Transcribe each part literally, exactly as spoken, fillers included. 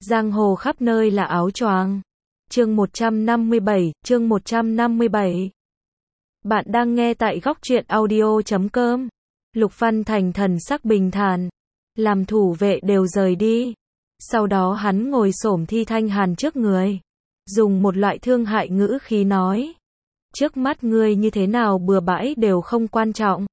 Giang hồ khắp nơi là áo choàng. Chương một trăm năm mươi bảy, chương một trăm năm mươi bảy. Bạn đang nghe tại góc truyện audio chấm com. Lục Văn Thành thần sắc bình thản, làm thủ vệ đều rời đi. Sau đó hắn ngồi xổm Thi Thanh Hàn trước người, dùng một loại thương hại ngữ khí nói: trước mắt ngươi như thế nào bừa bãi đều không quan trọng.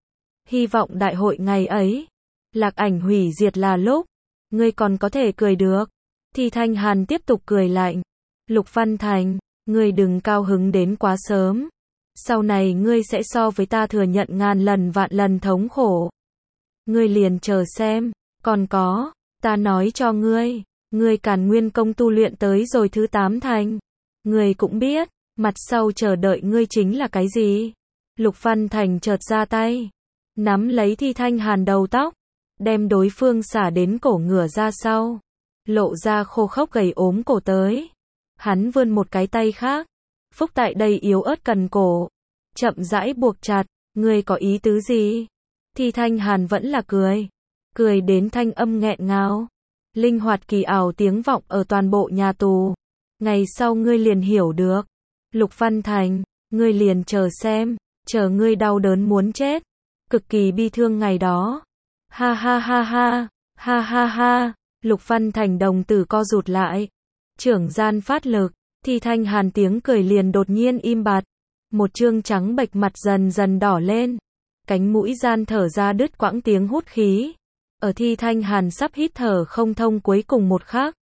Hy vọng đại hội ngày ấy, Lạc Ảnh hủy diệt là lúc ngươi còn có thể cười được. Thi Thanh Hàn tiếp tục cười lạnh: Lục Văn Thành, ngươi đừng cao hứng đến quá sớm. Sau này ngươi sẽ so với ta thừa nhận ngàn lần vạn lần thống khổ. Ngươi liền chờ xem, còn có, ta nói cho ngươi, ngươi Càn Nguyên công tu luyện tới rồi thứ tám thành. Ngươi cũng biết, mặt sau chờ đợi ngươi chính là cái gì. Lục Văn Thành chợt ra tay, nắm lấy Thi Thanh Hàn đầu tóc, đem đối phương xả đến cổ ngửa ra sau, lộ ra khô khốc gầy ốm cổ tới. Hắn vươn một cái tay khác, phúc tại đây yếu ớt cần cổ, chậm rãi buộc chặt. Ngươi có ý tứ gì? Thi Thanh Hàn vẫn là cười, cười đến thanh âm nghẹn ngào, linh hoạt kỳ ảo tiếng vọng ở toàn bộ nhà tù. Ngày sau ngươi liền hiểu được. Lục Văn Thành, ngươi liền chờ xem, chờ ngươi đau đớn muốn chết, cực kỳ bi thương ngày đó. Ha ha ha ha, ha ha ha. Lục Văn Thành đồng tử co rụt lại, trưởng gian phát lực. Thi Thanh Hàn tiếng cười liền đột nhiên im bặt, một trương trắng bệch mặt dần dần đỏ lên, cánh mũi gian thở ra đứt quãng tiếng hút khí. Ở Thi Thanh Hàn sắp hít thở không thông cuối cùng một khắc,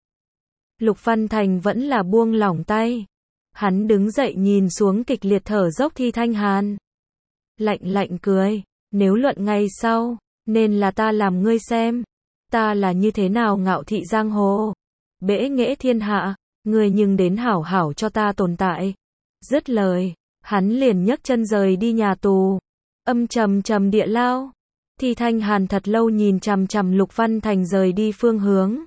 Lục Văn Thành vẫn là buông lỏng tay. Hắn đứng dậy nhìn xuống kịch liệt thở dốc Thi Thanh Hàn, lạnh lạnh cười: nếu luận ngày sau, nên là ta làm ngươi xem, ta là như thế nào ngạo thị giang hồ, bẽ nghễ thiên hạ, ngươi nhưng đến hảo hảo cho ta tồn tại. Dứt lời, hắn liền nhấc chân rời đi nhà tù. Âm trầm trầm địa lao. Thi Thanh Hàn thật lâu nhìn chằm chằm Lục Văn Thành rời đi phương hướng,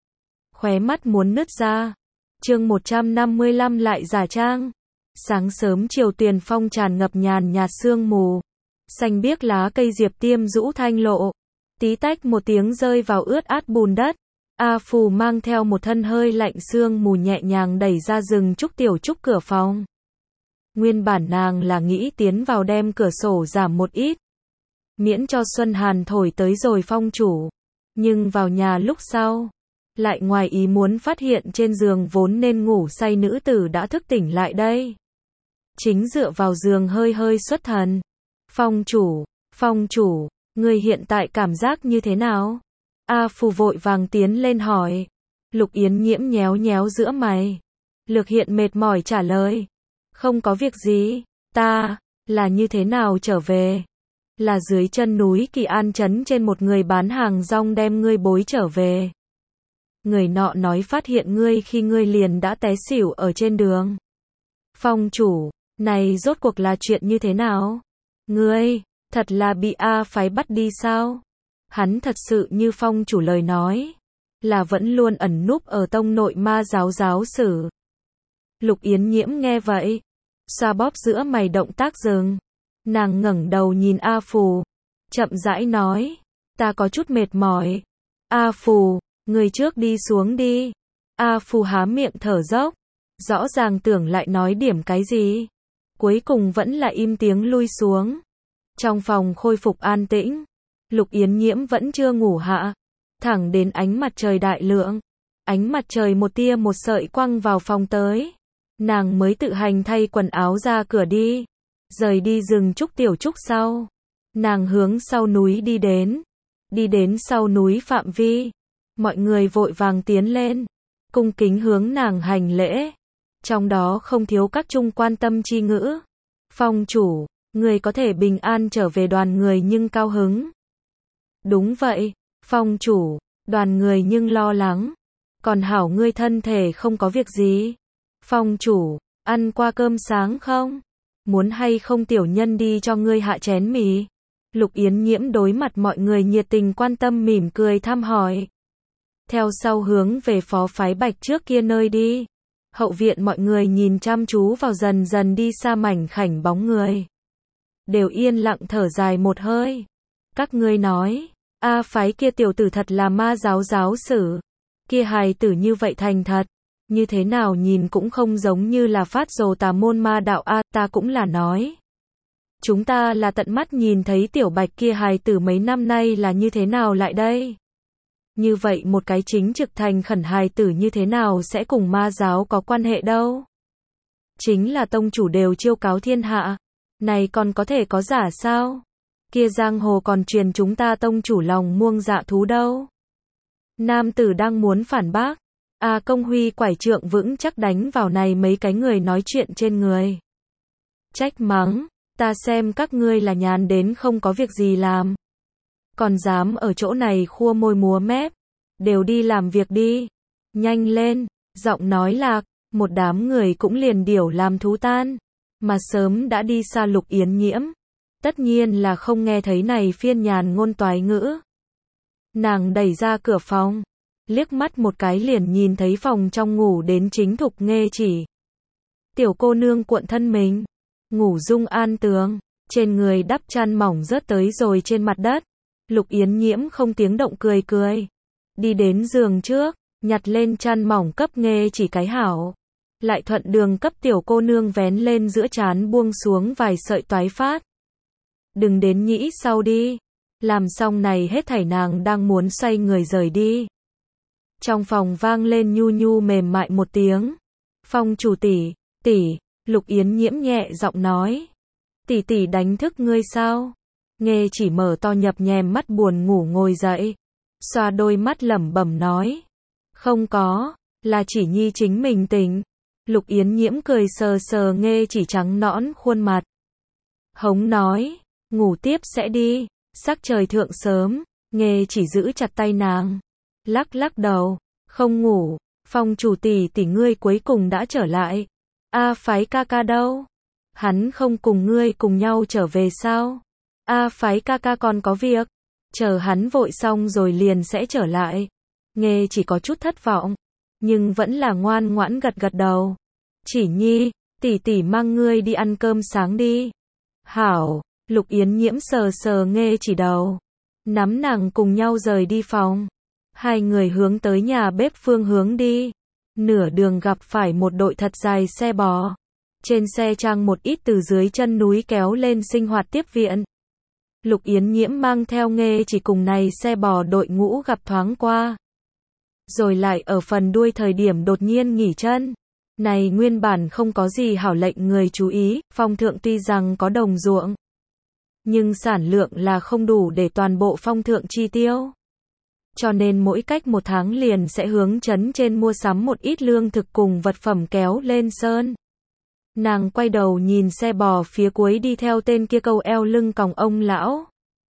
khóe mắt muốn nứt ra. Chương một trăm năm mươi lăm lại giả trang. Sáng sớm chiều tuyền phong tràn ngập nhàn nhạt sương mù, xanh biếc lá cây diệp tiêm rũ thanh lộ, tí tách một tiếng rơi vào ướt át bùn đất. A Phù mang theo một thân hơi lạnh sương mù nhẹ nhàng đẩy ra rừng trúc tiểu trúc cửa phòng. Nguyên bản nàng là nghĩ tiến vào đem cửa sổ giảm một ít, miễn cho Xuân Hàn thổi tới rồi phong chủ. Nhưng vào nhà lúc sau, lại ngoài ý muốn phát hiện trên giường vốn nên ngủ say nữ tử đã thức tỉnh lại đây. Chính dựa vào giường hơi hơi xuất thần. Phong chủ, phong chủ, người hiện tại cảm giác như thế nào? A Phù vội vàng tiến lên hỏi. Lục Yến Nhiễm nhéo nhéo giữa mày, lược hiện mệt mỏi trả lời: không có việc gì, ta, là như thế nào trở về? Là dưới chân núi Kỳ An trấn trên một người bán hàng rong đem ngươi bối trở về. Người nọ nói phát hiện ngươi khi ngươi liền đã té xỉu ở trên đường. Phong chủ, này rốt cuộc là chuyện như thế nào? Ngươi, thật là bị A phái bắt đi sao? Hắn thật sự như phong chủ lời nói, là vẫn luôn ẩn núp ở tông nội ma giáo giáo sử. Lục Yến Nhiễm nghe vậy, xoa bóp giữa mày động tác dừng. Nàng ngẩng đầu nhìn A Phù, chậm rãi nói: ta có chút mệt mỏi. A Phù, người trước đi xuống đi. A Phù há miệng thở dốc, rõ ràng tưởng lại nói điểm cái gì, cuối cùng vẫn là im tiếng lui xuống. Trong phòng khôi phục an tĩnh. Lục Yến Nhiễm vẫn chưa ngủ hạ, thẳng đến ánh mặt trời đại lượng, ánh mặt trời một tia một sợi quăng vào phòng tới, nàng mới tự hành thay quần áo ra cửa đi. Rời đi rừng trúc tiểu trúc sau, nàng hướng sau núi đi đến. Đi đến sau núi phạm vi, mọi người vội vàng tiến lên, cung kính hướng nàng hành lễ, trong đó không thiếu các trung quan tâm chi ngữ. Phong chủ, người có thể bình an trở về đoàn người nhưng cao hứng. Đúng vậy, phong chủ, đoàn người nhưng lo lắng. Còn hảo ngươi thân thể không có việc gì. Phong chủ, ăn qua cơm sáng không? Muốn hay không tiểu nhân đi cho ngươi hạ chén mì? Lục Yến Nhiễm đối mặt mọi người nhiệt tình quan tâm mỉm cười thăm hỏi. Theo sau hướng về phó phái Bạch trước kia nơi đi. Hậu viện mọi người nhìn chăm chú vào dần dần đi xa mảnh khảnh bóng người, đều yên lặng thở dài một hơi. Các ngươi nói, A phái kia tiểu tử thật là ma giáo giáo sử. Kia hài tử như vậy thành thật, như thế nào nhìn cũng không giống như là phát rồ tà môn ma đạo a, ta cũng là nói. Chúng ta là tận mắt nhìn thấy tiểu bạch kia hài tử mấy năm nay là như thế nào lại đây? Như vậy một cái chính trực thành khẩn hài tử như thế nào sẽ cùng ma giáo có quan hệ đâu? Chính là tông chủ đều chiêu cáo thiên hạ, này còn có thể có giả sao? Kia giang hồ còn truyền chúng ta tông chủ lòng muông dạ thú đâu? Nam tử đang muốn phản bác, A Công Huy quải trượng vững chắc đánh vào này mấy cái người nói chuyện trên người. Trách mắng, ta xem các ngươi là nhàn đến không có việc gì làm. Còn dám ở chỗ này khua môi múa mép, đều đi làm việc đi. Nhanh lên, giọng nói lạc, một đám người cũng liền điểu làm thú tan, mà sớm đã đi xa Lục Yến Nhiễm. Tất nhiên là không nghe thấy này phiên nhàn ngôn toái ngữ. Nàng đẩy ra cửa phòng, liếc mắt một cái liền nhìn thấy phòng trong ngủ đến chính Thục Nghê Chỉ. Tiểu cô nương cuộn thân mình, ngủ dung an tường, trên người đắp chăn mỏng rớt tới rồi trên mặt đất. Lục Yến Nhiễm không tiếng động cười cười, đi đến giường trước, nhặt lên chăn mỏng cấp Nghê Chỉ cái hảo, lại thuận đường cấp tiểu cô nương vén lên giữa trán buông xuống vài sợi toái phát. Đừng đến nhĩ sau đi. Làm xong này hết thảy nàng đang muốn xoay người rời đi. Trong phòng vang lên nhu nhu mềm mại một tiếng. Phong chủ tỷ, tỷ, Lục Yến Nhiễm nhẹ giọng nói. Tỷ tỷ đánh thức ngươi sao? Nghê Chỉ mở to nhập nhèm mắt buồn ngủ ngồi dậy. Xoa đôi mắt lẩm bẩm nói. Không có, là chỉ nhi chính mình tỉnh. Lục Yến Nhiễm cười sờ sờ Nghê Chỉ trắng nõn khuôn mặt. Hống nói, ngủ tiếp sẽ đi. Sắc trời thượng sớm, Nghê Chỉ giữ chặt tay nàng, lắc lắc đầu, không ngủ. Phong chủ tỷ tỷ ngươi cuối cùng đã trở lại. A Phái ca ca đâu? Hắn không cùng ngươi cùng nhau trở về sao? A Phái ca ca còn có việc, chờ hắn vội xong rồi liền sẽ trở lại. Nghê Chỉ có chút thất vọng, nhưng vẫn là ngoan ngoãn gật gật đầu. Chỉ nhi, tỷ tỷ mang ngươi đi ăn cơm sáng đi. Hảo. Lục Yến Nhiễm sờ sờ Nghê Chỉ đầu, nắm nàng cùng nhau rời đi phòng. Hai người hướng tới nhà bếp phương hướng đi. Nửa đường gặp phải một đội thật dài xe bò. Trên xe trang một ít từ dưới chân núi kéo lên sinh hoạt tiếp viện. Lục Yến Nhiễm mang theo Nghê Chỉ cùng này xe bò đội ngũ gặp thoáng qua. Rồi lại ở phần đuôi thời điểm đột nhiên nghỉ chân. Này nguyên bản không có gì hảo lệnh người chú ý, phong thượng tuy rằng có đồng ruộng, nhưng sản lượng là không đủ để toàn bộ phong thượng chi tiêu. Cho nên mỗi cách một tháng liền sẽ hướng trấn trên mua sắm một ít lương thực cùng vật phẩm kéo lên sơn. Nàng quay đầu nhìn xe bò phía cuối đi theo tên kia câu eo lưng còng ông lão.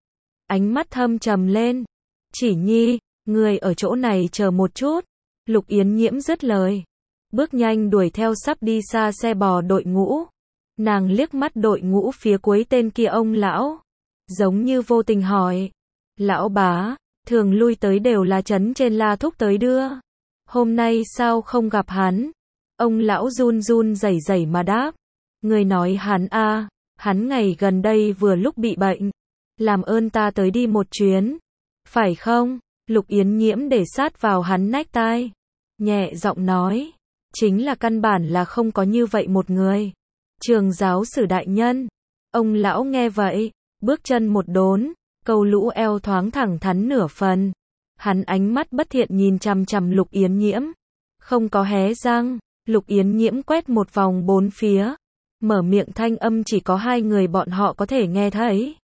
Ánh mắt thâm trầm lên. Chỉ nhi, người ở chỗ này chờ một chút. Lục Yến Nhiễm dứt lời, bước nhanh đuổi theo sắp đi xa xe bò đội ngũ. Nàng liếc mắt đội ngũ phía cuối tên kia ông lão, giống như vô tình hỏi. Lão bá, thường lui tới đều là trấn trên La Thúc tới đưa. Hôm nay sao không gặp hắn? Ông lão run run rẩy rẩy mà đáp. Người nói hắn a, à, hắn ngày gần đây vừa lúc bị bệnh. Làm ơn ta tới đi một chuyến. Phải không? Lục Yến Nhiễm để sát vào hắn nách tai, nhẹ giọng nói. Chính là căn bản là không có như vậy một người. Trường giáo sử đại nhân. Ông lão nghe vậy, bước chân một đốn, câu lũ eo thoáng thẳng thắn nửa phần. Hắn ánh mắt bất thiện nhìn chằm chằm Lục Yến Nhiễm, không có hé răng. Lục Yến Nhiễm quét một vòng bốn phía, mở miệng thanh âm chỉ có hai người bọn họ có thể nghe thấy.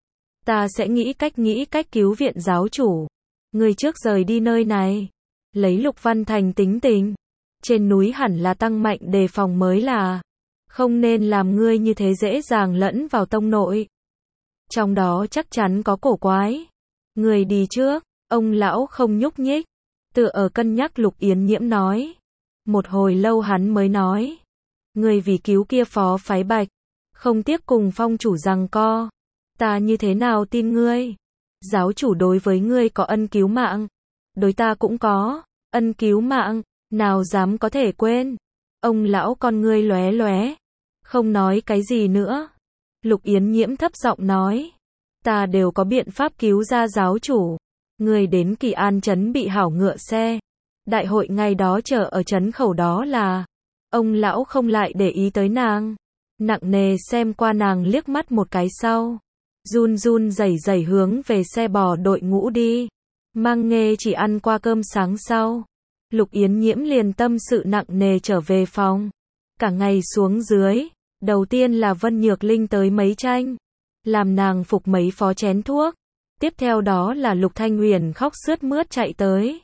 Ta sẽ nghĩ cách nghĩ cách cứu viện giáo chủ. Người trước rời đi nơi này. Lấy Lục Văn Thành tính tình, trên núi hẳn là tăng mạnh đề phòng mới là. Không nên làm ngươi như thế dễ dàng lẫn vào tông nội. Trong đó chắc chắn có cổ quái. Người đi trước. Ông lão không nhúc nhích, tựa ở cân nhắc. Lục Yến Nhiễm nói. Một hồi lâu hắn mới nói. Người vì cứu kia phó phái bạch, không tiếc cùng phong chủ giằng co. Ta như thế nào tin ngươi? Giáo chủ đối với ngươi có ân cứu mạng, đối ta cũng có ân cứu mạng, nào dám có thể quên. Ông lão con ngươi lóe lóe, không nói cái gì nữa. Lục Yến Nhiễm thấp giọng nói. Ta đều có biện pháp cứu ra giáo chủ. Người đến Kỳ An trấn bị hảo ngựa xe, Đại hội ngày đó chờ ở trấn khẩu đó là, ông lão không lại để ý tới nàng. Nặng nề xem qua nàng liếc mắt một cái sau. Run run rẩy rẩy hướng về xe bò đội ngũ đi. Mang Nghê chỉ ăn qua cơm sáng sau. Lục Yến Nhiễm liền tâm sự nặng nề trở về phòng. Cả ngày xuống dưới, đầu tiên là Vân Nhược Linh tới mấy tranh, làm nàng phục mấy phó chén thuốc. Tiếp theo đó là Lục Thanh Huyền khóc sướt mướt chạy tới.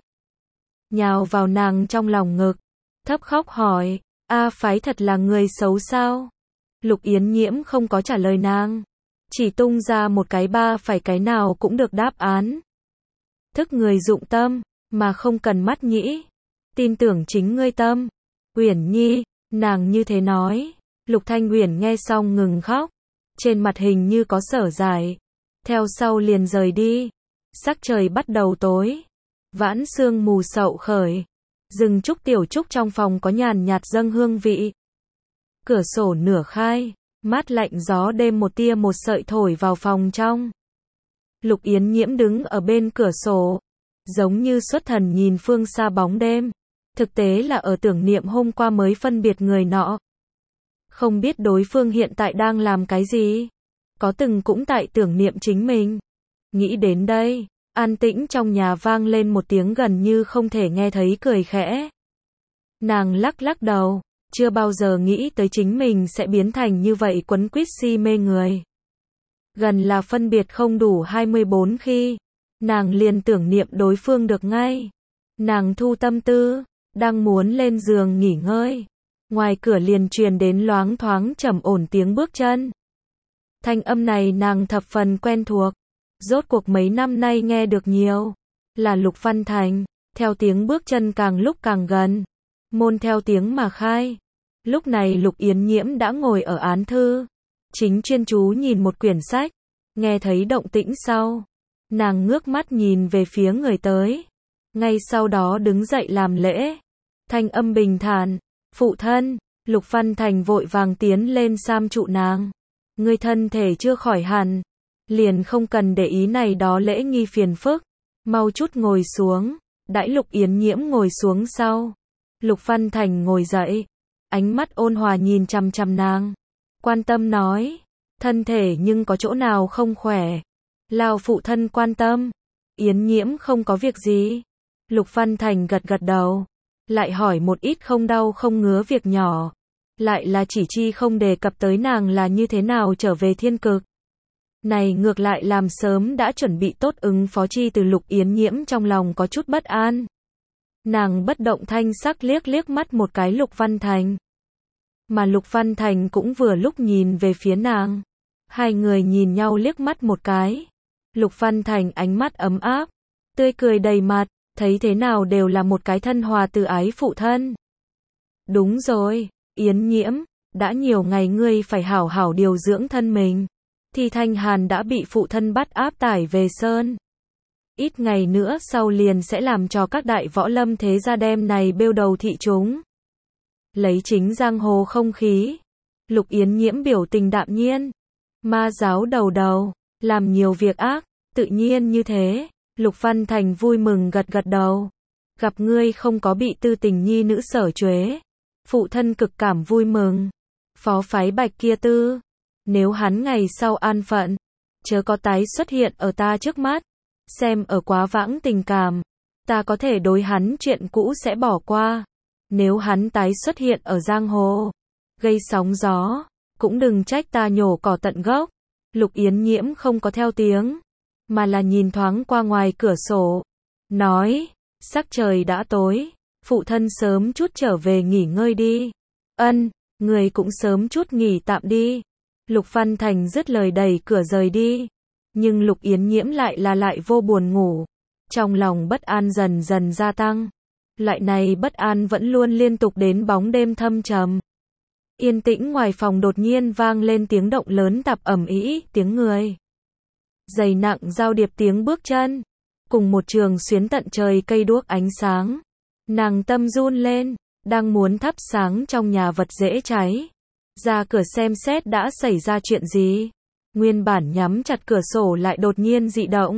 Nhào vào nàng trong lòng ngực, thấp khóc hỏi, A Phái thật là người xấu sao? Lục Yến Nhiễm không có trả lời nàng, chỉ tung ra một cái ba phải cái nào cũng được đáp án. Thức người dụng tâm, mà không cần mắt nhĩ. Tin tưởng chính ngươi tâm. Uyển Nhi, nàng như thế nói. Lục Thanh Uyển nghe xong ngừng khóc. Trên mặt hình như có sở dài. Theo sau liền rời đi. Sắc trời bắt đầu tối. Vãn sương mù sậu khởi. Rừng trúc tiểu trúc trong phòng có nhàn nhạt dâng hương vị. Cửa sổ nửa khai. Mát lạnh gió đêm một tia một sợi thổi vào phòng trong. Lục Yến Nhiễm đứng ở bên cửa sổ. Giống như xuất thần nhìn phương xa bóng đêm. Thực tế là ở tưởng niệm hôm qua mới phân biệt người nọ. Không biết đối phương hiện tại đang làm cái gì. Có từng cũng tại tưởng niệm chính mình. Nghĩ đến đây, an tĩnh trong nhà vang lên một tiếng gần như không thể nghe thấy cười khẽ. Nàng lắc lắc đầu, chưa bao giờ nghĩ tới chính mình sẽ biến thành như vậy quấn quýt si mê người. Gần là phân biệt không đủ hai mươi bốn khi, nàng liền tưởng niệm đối phương được ngay. Nàng thu tâm tư, đang muốn lên giường nghỉ ngơi. Ngoài cửa liền truyền đến loáng thoáng trầm ổn tiếng bước chân. Thanh âm này nàng thập phần quen thuộc. Rốt cuộc mấy năm nay nghe được nhiều. Là Lục Văn Thành. Theo tiếng bước chân càng lúc càng gần. Môn theo tiếng mà khai. Lúc này Lục Yến Nhiễm đã ngồi ở án thư. Chính chuyên chú nhìn một quyển sách. Nghe thấy động tĩnh sau. Nàng ngước mắt nhìn về phía người tới. Ngay sau đó đứng dậy làm lễ. Thanh âm bình thản. Phụ thân. Lục Văn Thành vội vàng tiến lên sam trụ nàng. Ngươi thân thể chưa khỏi hẳn. Liền không cần để ý này đó lễ nghi phiền phức. Mau chút ngồi xuống. Đãi Lục Yến Nhiễm ngồi xuống sau. Lục Văn Thành ngồi dậy. Ánh mắt ôn hòa nhìn chằm chằm nàng. Quan tâm nói. Thân thể nhưng có chỗ nào không khỏe. Lao phụ thân quan tâm. Yến Nhiễm không có việc gì. Lục Văn Thành gật gật đầu. Lại hỏi một ít không đau không ngứa việc nhỏ. Lại là chỉ chi không đề cập tới nàng là như thế nào trở về thiên cực. Này ngược lại làm sớm đã chuẩn bị tốt ứng phó chi từ Lục Yến Nhiễm trong lòng có chút bất an. Nàng bất động thanh sắc liếc liếc mắt một cái Lục Văn Thành. Mà Lục Văn Thành cũng vừa lúc nhìn về phía nàng. Hai người nhìn nhau liếc mắt một cái. Lục Văn Thành ánh mắt ấm áp, tươi cười đầy mặt, thấy thế nào đều là một cái thân hòa từ ái phụ thân. Đúng rồi, Yến Nhiễm, đã nhiều ngày ngươi phải hảo hảo điều dưỡng thân mình. Thì Thanh Hàn đã bị phụ thân bắt áp tải về sơn. Ít ngày nữa sau liền sẽ làm cho các đại võ lâm thế gia đem này bêu đầu thị chúng. Lấy chính giang hồ không khí. Lục Yến Nhiễm biểu tình đạm nhiên. Ma giáo đầu đầu, làm nhiều việc ác, tự nhiên như thế. Lục Văn Thành vui mừng gật gật đầu. Gặp ngươi không có bị tư tình nhi nữ sở chuế. Phụ thân cực cảm vui mừng. Phó phái Bạch kia tư. Nếu hắn ngày sau an phận, chớ có tái xuất hiện ở ta trước mắt. Xem ở quá vãng tình cảm, ta có thể đối hắn chuyện cũ sẽ bỏ qua. Nếu hắn tái xuất hiện ở giang hồ, gây sóng gió, cũng đừng trách ta nhổ cỏ tận gốc. Lục Yến Nhiễm không có theo tiếng, mà là nhìn thoáng qua ngoài cửa sổ. Nói, sắc trời đã tối, phụ thân sớm chút trở về nghỉ ngơi đi. Ân, người cũng sớm chút nghỉ tạm đi. Lục Văn Thành dứt lời đẩy cửa rời đi. Nhưng Lục Yến Nhiễm lại là lại vô buồn ngủ. Trong lòng bất an dần dần gia tăng. Loại này bất an vẫn luôn liên tục đến bóng đêm thâm trầm. Yên tĩnh ngoài phòng đột nhiên vang lên tiếng động lớn tạp ầm ĩ, tiếng người. Dày nặng giao điệp tiếng bước chân. Cùng một trường xuyến tận trời cây đuốc ánh sáng. Nàng tâm run lên, đang muốn thắp sáng trong nhà vật dễ cháy. Ra cửa xem xét đã xảy ra chuyện gì. Nguyên bản nhắm chặt cửa sổ lại đột nhiên dị động.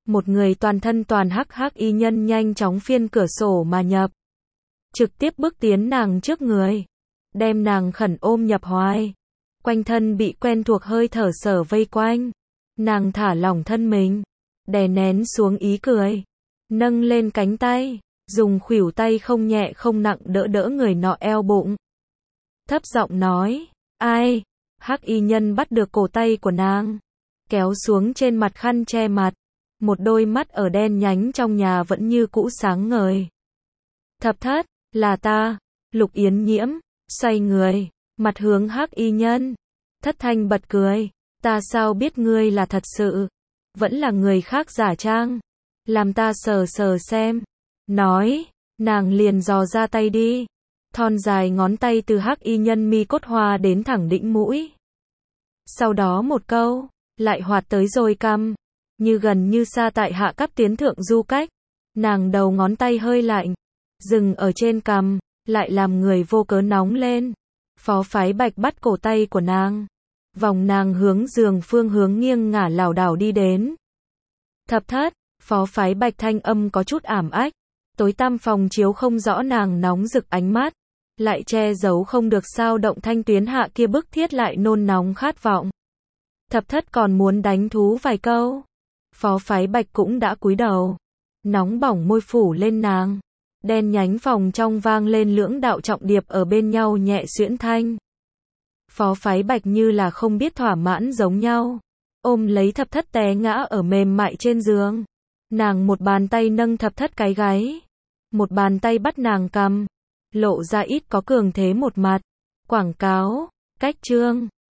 một người toàn thân toàn hắc hắc y nhân nhanh chóng phiên cửa sổ mà nhập. Trực tiếp bước tiến nàng trước người, đem nàng khẩn ôm nhập hoài. Quanh thân bị quen thuộc hơi thở sở vây quanh. Nàng thả lỏng thân mình, đè nén xuống ý cười, nâng lên cánh tay, dùng khuỷu tay không nhẹ không nặng đỡ đỡ người nọ eo bụng. Thấp giọng nói, ai? Hắc y nhân bắt được cổ tay của nàng, kéo xuống trên mặt khăn che mặt, một đôi mắt ở đen nhánh trong nhà vẫn như cũ sáng ngời. Thập thất, là ta. Lục Yến Nhiễm xoay người, mặt hướng Hắc y nhân. Thất thanh bật cười, ta sao biết ngươi là thật sự, vẫn là người khác giả trang, làm ta sờ sờ xem. Nói, nàng liền dò ra tay đi, thon dài ngón tay từ Hắc y nhân mi cốt hoa đến thẳng đỉnh mũi. Sau đó một câu, lại hoạt tới rồi cằm, như gần như xa tại hạ cấp tiến thượng du cách. Nàng đầu ngón tay hơi lạnh, dừng ở trên cằm, lại làm người vô cớ nóng lên. Phó Phái Bạch bắt cổ tay của nàng, vòng nàng hướng giường phương hướng nghiêng ngả lảo đảo đi đến. Thập thất, Phó Phái Bạch thanh âm có chút ảm ách, tối tăm phòng chiếu không rõ nàng nóng rực ánh mắt, lại che giấu không được sao động thanh tuyến hạ kia bức thiết lại nôn nóng khát vọng. Thập thất còn muốn đánh thú vài câu, Phó Phái Bạch cũng đã cúi đầu, nóng bỏng môi phủ lên nàng. Đen nhánh phòng trong vang lên lưỡng đạo trọng điệp ở bên nhau nhẹ xuyễn thanh. Phó Phái Bạch như là không biết thỏa mãn giống nhau, ôm lấy thập thất té ngã ở mềm mại trên giường. Nàng một bàn tay nâng thập thất cái gáy, một bàn tay bắt nàng cằm, lộ ra ít có cường thế một mặt. Quảng cáo, cách chương.